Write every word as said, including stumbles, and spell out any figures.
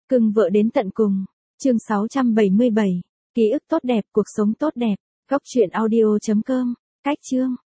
Cưng vợ đến tận cùng. Chương sáu trăm bảy mươi bảy. Ký ức tốt đẹp, cuộc sống tốt đẹp. Góc truyện audio chấm com. Cách chương.